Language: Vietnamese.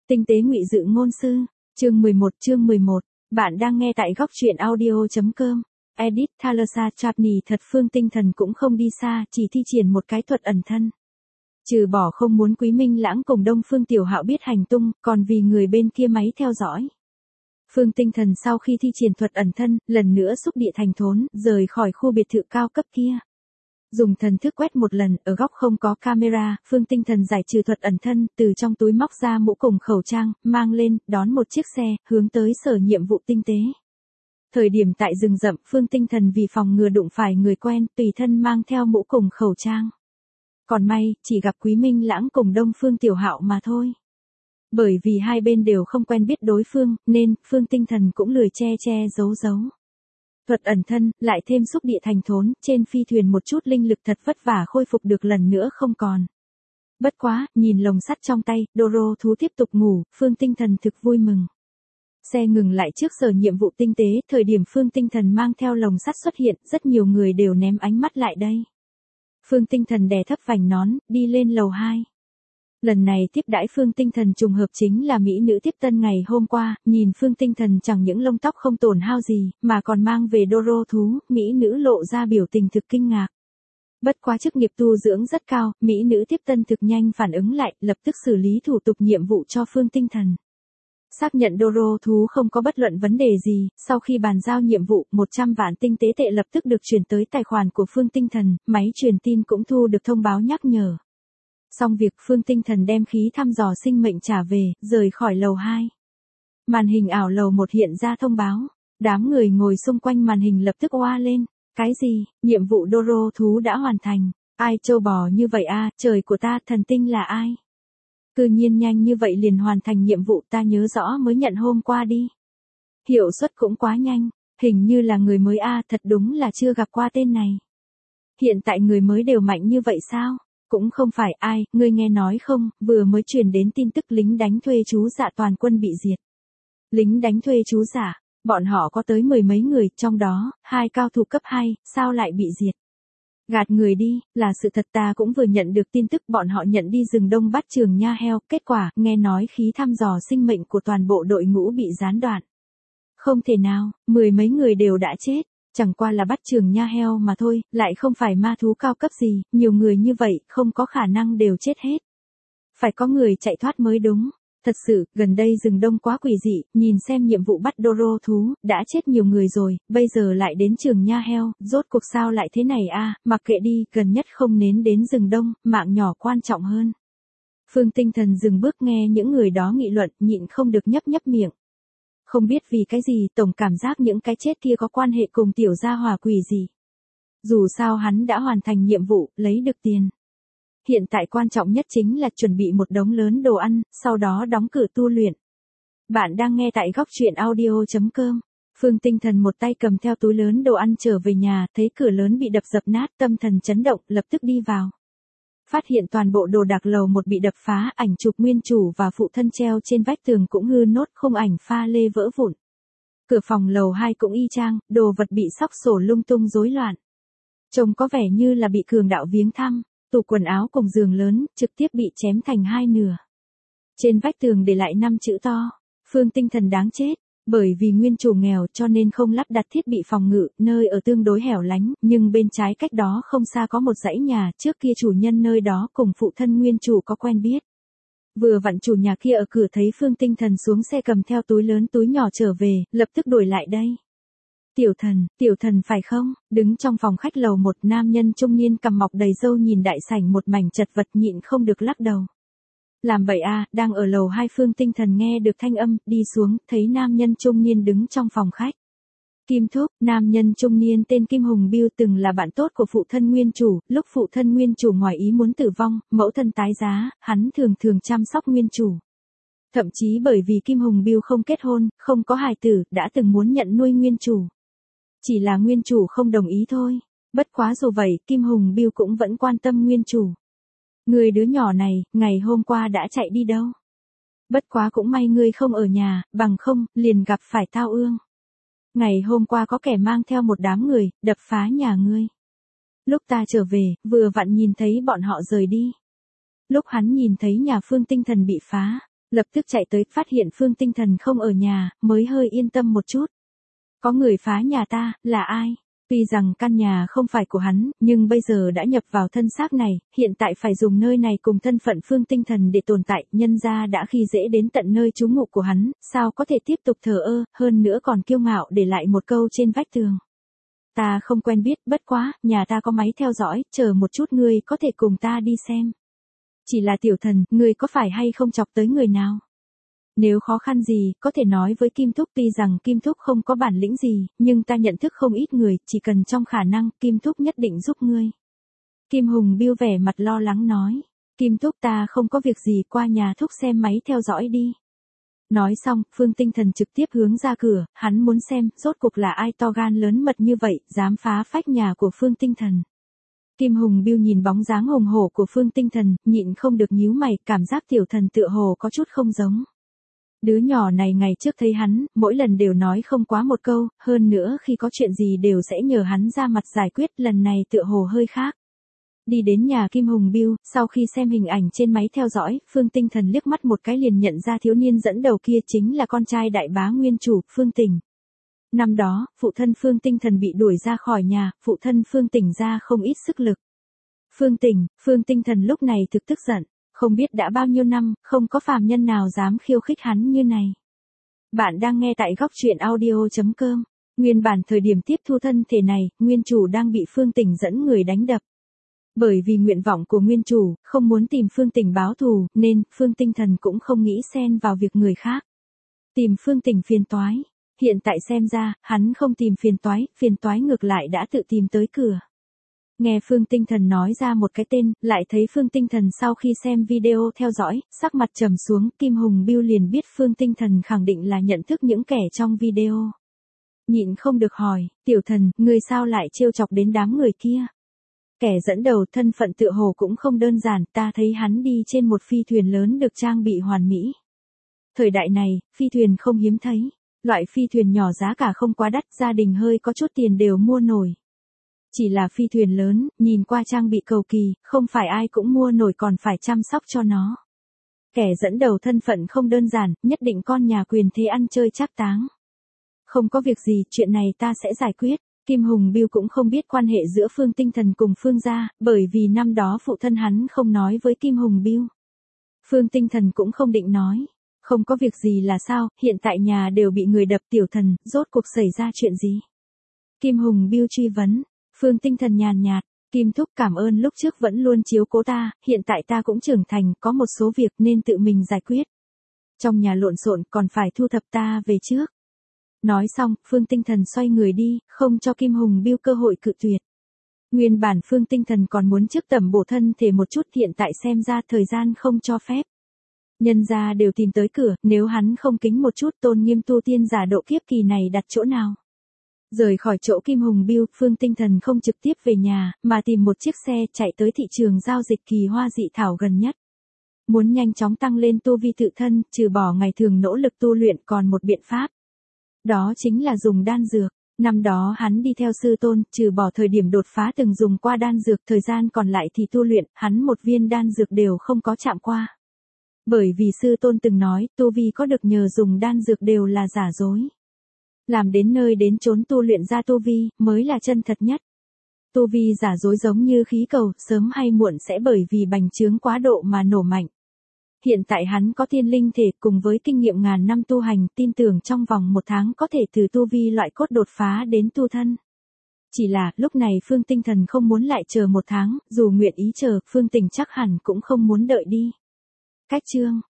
Tinh tế ngụy dự ngôn sư, chương 11. Bạn đang nghe tại góc truyện audio.com. Edit Thalassa Chapney thật Phương Tinh Thần cũng không đi xa, chỉ thi triển một cái thuật ẩn thân. Trừ bỏ không muốn Quý Minh Lãng cùng Đông Phương Tiểu Hạo biết hành tung, còn vì người bên kia máy theo dõi. Phương Tinh Thần sau khi thi triển thuật ẩn thân, lần nữa xúc địa thành thốn, rời khỏi khu biệt thự cao cấp kia. Dùng thần thức quét một lần, ở góc không có camera, Phương Tinh Thần giải trừ thuật ẩn thân, từ trong túi móc ra mũ cùng khẩu trang, mang lên, đón một chiếc xe, hướng tới sở nhiệm vụ tinh tế. Thời điểm tại rừng rậm, Phương Tinh Thần vì phòng ngừa đụng phải người quen, tùy thân mang theo mũ cùng khẩu trang. Còn may, chỉ gặp Quý Minh Lãng cùng Đông Phương Tiểu Hạo mà thôi. Bởi vì hai bên đều không quen biết đối phương, nên, Phương Tinh Thần cũng lười che giấu. Thuật ẩn thân, lại thêm xúc địa thành thốn, trên phi thuyền một chút linh lực thật vất vả khôi phục được lần nữa không còn. Bất quá, nhìn lồng sắt trong tay, Doro thú tiếp tục ngủ, Phương Tinh Thần thực vui mừng. Xe ngừng lại trước sở nhiệm vụ tinh tế, thời điểm Phương Tinh Thần mang theo lồng sắt xuất hiện, rất nhiều người đều ném ánh mắt lại đây. Phương Tinh Thần đè thấp vành nón, đi lên lầu 2. Lần này tiếp đãi Phương Tinh Thần trùng hợp chính là mỹ nữ tiếp tân ngày hôm qua, nhìn Phương Tinh Thần chẳng những lông tóc không tổn hao gì, mà còn mang về Doro thú, mỹ nữ lộ ra biểu tình thực kinh ngạc. Bất quá chức nghiệp tu dưỡng rất cao, mỹ nữ tiếp tân thực nhanh phản ứng lại, lập tức xử lý thủ tục nhiệm vụ cho Phương Tinh Thần. Xác nhận Doro thú không có bất luận vấn đề gì, sau khi bàn giao nhiệm vụ, 100 vạn tinh tế tệ lập tức được chuyển tới tài khoản của Phương Tinh Thần, máy truyền tin cũng thu được thông báo nhắc nhở. Xong việc, Phương Tinh Thần đem khí thăm dò sinh mệnh trả về, rời khỏi lầu 2. Màn hình ảo lầu 1 hiện ra thông báo. Đám người ngồi xung quanh màn hình lập tức oa lên. Cái gì? Nhiệm vụ Doro thú đã hoàn thành. Ai trâu bò như vậy a, trời của ta, thần tinh là ai? Cư nhiên nhanh như vậy liền hoàn thành nhiệm vụ, ta nhớ rõ mới nhận hôm qua đi. Hiệu suất cũng quá nhanh, hình như là người mới a, thật đúng là chưa gặp qua tên này. Hiện tại người mới đều mạnh như vậy sao? Cũng không phải ai, ngươi nghe nói không, vừa mới truyền đến tin tức lính đánh thuê chú dạ toàn quân bị diệt. Lính đánh thuê chú dạ, bọn họ có tới 10 mấy người, trong đó, 2 cao thủ cấp 2, sao lại bị diệt? Gạt người đi, là sự thật, ta cũng vừa nhận được tin tức bọn họ nhận đi rừng đông bắt Trường Nha Heo, kết quả, nghe nói khí thăm dò sinh mệnh của toàn bộ đội ngũ bị gián đoạn. Không thể nào, 10 mấy người đều đã chết. Chẳng qua là bắt Trường Nha Heo mà thôi, lại không phải ma thú cao cấp gì, nhiều người như vậy, không có khả năng đều chết hết. Phải có người chạy thoát mới đúng. Thật sự, gần đây rừng đông quá quỷ dị, nhìn xem nhiệm vụ bắt Doro thú, đã chết nhiều người rồi, bây giờ lại đến Trường Nha Heo, rốt cuộc sao lại thế này a? Mặc kệ đi, gần nhất không nên đến rừng đông, mạng nhỏ quan trọng hơn. Phương Tinh Thần dừng bước nghe những người đó nghị luận, nhịn không được nhấp miệng. Không biết vì cái gì, tổng cảm giác những cái chết kia có quan hệ cùng tiểu gia hỏa quỷ gì. Dù sao hắn đã hoàn thành nhiệm vụ, lấy được tiền. Hiện tại quan trọng nhất chính là chuẩn bị một đống lớn đồ ăn, sau đó đóng cửa tu luyện. Bạn đang nghe tại góc truyện audio.com. Phương Tinh Thần một tay cầm theo túi lớn đồ ăn trở về nhà, thấy cửa lớn bị đập dập nát, tâm thần chấn động, lập tức đi vào. Phát hiện toàn bộ đồ đạc lầu 1 bị đập phá, ảnh chụp nguyên chủ và phụ thân treo trên vách tường cũng hư nốt, khung ảnh pha lê vỡ vụn. Cửa phòng lầu 2 cũng y chang, đồ vật bị xóc xổ lung tung rối loạn. Trông có vẻ như là bị cường đạo viếng thăm, tủ quần áo cùng giường lớn, trực tiếp bị chém thành 2 nửa. Trên vách tường để lại 5 chữ to, Phương Tinh Thần đáng chết. Bởi vì nguyên chủ nghèo cho nên không lắp đặt thiết bị phòng ngự, nơi ở tương đối hẻo lánh, nhưng bên trái cách đó không xa có một dãy nhà, trước kia chủ nhân nơi đó cùng phụ thân nguyên chủ có quen biết. Vừa vặn chủ nhà kia ở cửa thấy Phương Tinh Thần xuống xe cầm theo túi lớn túi nhỏ trở về, lập tức đuổi lại đây. Tiểu thần phải không? Đứng trong phòng khách lầu 1, nam nhân trung niên cằm mọc đầy râu nhìn đại sảnh một mảnh chật vật nhịn không được lắc đầu. Làm bậy a, đang ở lầu 2 Phương Tinh Thần nghe được thanh âm, đi xuống, thấy nam nhân trung niên đứng trong phòng khách. Kim Thúc, nam nhân trung niên tên Kim Hùng Biêu từng là bạn tốt của phụ thân nguyên chủ, lúc phụ thân nguyên chủ ngoài ý muốn tử vong, mẫu thân tái giá, hắn thường chăm sóc nguyên chủ. Thậm chí bởi vì Kim Hùng Biêu không kết hôn, không có hài tử, đã từng muốn nhận nuôi nguyên chủ. Chỉ là nguyên chủ không đồng ý thôi. Bất quá dù vậy, Kim Hùng Biêu cũng vẫn quan tâm nguyên chủ. Người đứa nhỏ này, ngày hôm qua đã chạy đi đâu? Bất quá cũng may ngươi không ở nhà, bằng không, liền gặp phải tao ương. Ngày hôm qua có kẻ mang theo một đám người, đập phá nhà ngươi. Lúc ta trở về, vừa vặn nhìn thấy bọn họ rời đi. Lúc hắn nhìn thấy nhà Phương Tinh Thần bị phá, Lập tức chạy tới, phát hiện Phương Tinh Thần không ở nhà, mới hơi yên tâm một chút. Có người phá nhà ta, là ai? Tuy rằng căn nhà không phải của hắn, nhưng bây giờ đã nhập vào thân xác này, hiện tại phải dùng nơi này cùng thân phận Phương Tinh Thần để tồn tại, nhân ra đã khi dễ đến tận nơi trú ngụ của hắn, sao có thể tiếp tục thờ ơ, hơn nữa còn kiêu ngạo để lại một câu trên vách tường. Ta không quen biết, bất quá, nhà ta có máy theo dõi, chờ một chút ngươi có thể cùng ta đi xem. Chỉ là Tiểu Thần, ngươi có phải hay không chọc tới người nào? Nếu khó khăn gì, có thể nói với Kim Thúc, tuy rằng Kim Thúc không có bản lĩnh gì, nhưng ta nhận thức không ít người, chỉ cần trong khả năng, Kim Thúc nhất định giúp ngươi. Kim Hùng Biêu vẻ mặt lo lắng nói, Kim Thúc ta không có việc gì, qua nhà Thúc xem máy theo dõi đi. Nói xong, Phương Tinh Thần trực tiếp hướng ra cửa, hắn muốn xem, rốt cuộc là ai to gan lớn mật như vậy, dám phá phách nhà của Phương Tinh Thần. Kim Hùng Biêu nhìn bóng dáng hùng hổ của Phương Tinh Thần, nhịn không được nhíu mày, cảm giác Tiểu Thần tựa hồ có chút không giống. Đứa nhỏ này ngày trước thấy hắn, mỗi lần đều nói không quá một câu, hơn nữa khi có chuyện gì đều sẽ nhờ hắn ra mặt giải quyết, lần này tựa hồ hơi khác. Đi đến nhà Kim Hùng Biêu, sau khi xem hình ảnh trên máy theo dõi, Phương Tinh Thần liếc mắt một cái liền nhận ra thiếu niên dẫn đầu kia chính là con trai đại bá nguyên chủ, Phương Tỉnh. Năm đó, phụ thân Phương Tinh Thần bị đuổi ra khỏi nhà, phụ thân Phương Tỉnh ra không ít sức lực. Phương Tinh Thần lúc này thực tức giận. Không biết đã bao nhiêu năm, không có phàm nhân nào dám khiêu khích hắn như này. Bạn đang nghe tại góc truyện audio.com. Nguyên bản thời điểm tiếp thu thân thể này, nguyên chủ đang bị Phương Tỉnh dẫn người đánh đập. Bởi vì nguyện vọng của nguyên chủ, không muốn tìm Phương Tỉnh báo thù, nên Phương Tinh Thần cũng không nghĩ xen vào việc người khác. Tìm Phương Tỉnh phiền toái. Hiện tại xem ra, hắn không tìm phiền toái ngược lại đã tự tìm tới cửa. Nghe Phương Tinh Thần nói ra một cái tên, lại thấy Phương Tinh Thần sau khi xem video theo dõi, sắc mặt trầm xuống, Kim Hùng Biêu liền biết Phương Tinh Thần khẳng định là nhận thức những kẻ trong video. Nhịn không được hỏi, Tiểu Thần, ngươi sao lại trêu chọc đến đám người kia? Kẻ dẫn đầu thân phận tựa hồ cũng không đơn giản, ta thấy hắn đi trên một phi thuyền lớn được trang bị hoàn mỹ. Thời đại này, phi thuyền không hiếm thấy, loại phi thuyền nhỏ giá cả không quá đắt, gia đình hơi có chút tiền đều mua nổi. Chỉ là phi thuyền lớn, nhìn qua trang bị cầu kỳ, không phải ai cũng mua nổi còn phải chăm sóc cho nó. Kẻ dẫn đầu thân phận không đơn giản, nhất định con nhà quyền thế ăn chơi trác táng. Không có việc gì, chuyện này ta sẽ giải quyết. Kim Hùng Biêu cũng không biết quan hệ giữa Phương Tinh Thần cùng Phương gia, bởi vì năm đó phụ thân hắn không nói với Kim Hùng Biêu. Phương Tinh Thần cũng không định nói. Không có việc gì là sao, hiện tại nhà đều bị người đập, Tiểu Thần, rốt cuộc xảy ra chuyện gì? Kim Hùng Biêu truy vấn. Phương Tinh Thần nhàn nhạt, Kim Thúc cảm ơn lúc trước vẫn luôn chiếu cố ta, hiện tại ta cũng trưởng thành, có một số việc nên tự mình giải quyết. Trong nhà lộn xộn còn phải thu thập, ta về trước. Nói xong, Phương Tinh Thần xoay người đi, không cho Kim Hùng Biêu cơ hội cự tuyệt. Nguyên bản Phương Tinh Thần còn muốn trước tẩm bổ thân thể một chút, hiện tại xem ra thời gian không cho phép. Nhân gia đều tìm tới cửa, nếu hắn không kính một chút tôn nghiêm tu tiên giả độ kiếp kỳ này đặt chỗ nào? Rời khỏi chỗ Kim Hùng Biêu, Phương Tinh Thần không trực tiếp về nhà, mà tìm một chiếc xe chạy tới thị trường giao dịch kỳ hoa dị thảo gần nhất. Muốn nhanh chóng tăng lên tu vi tự thân, trừ bỏ ngày thường nỗ lực tu luyện còn một biện pháp. Đó chính là dùng đan dược. Năm đó hắn đi theo sư tôn, trừ bỏ thời điểm đột phá từng dùng qua đan dược, thời gian còn lại thì tu luyện, hắn một viên đan dược đều không có chạm qua. Bởi vì sư tôn từng nói, tu vi có được nhờ dùng đan dược đều là giả dối. Làm đến nơi đến chốn tu luyện ra tu vi, mới là chân thật nhất. Tu vi giả dối giống như khí cầu, sớm hay muộn sẽ bởi vì bành trướng quá độ mà nổ mạnh. Hiện tại hắn có thiên linh thể cùng với kinh nghiệm ngàn năm tu hành, tin tưởng trong vòng 1 tháng có thể từ tu vi loại cốt đột phá đến tu thân. Chỉ là, lúc này Phương Tinh Thần không muốn lại chờ 1 tháng, dù nguyện ý chờ, Phương Tỉnh chắc hẳn cũng không muốn đợi đi. Cách chương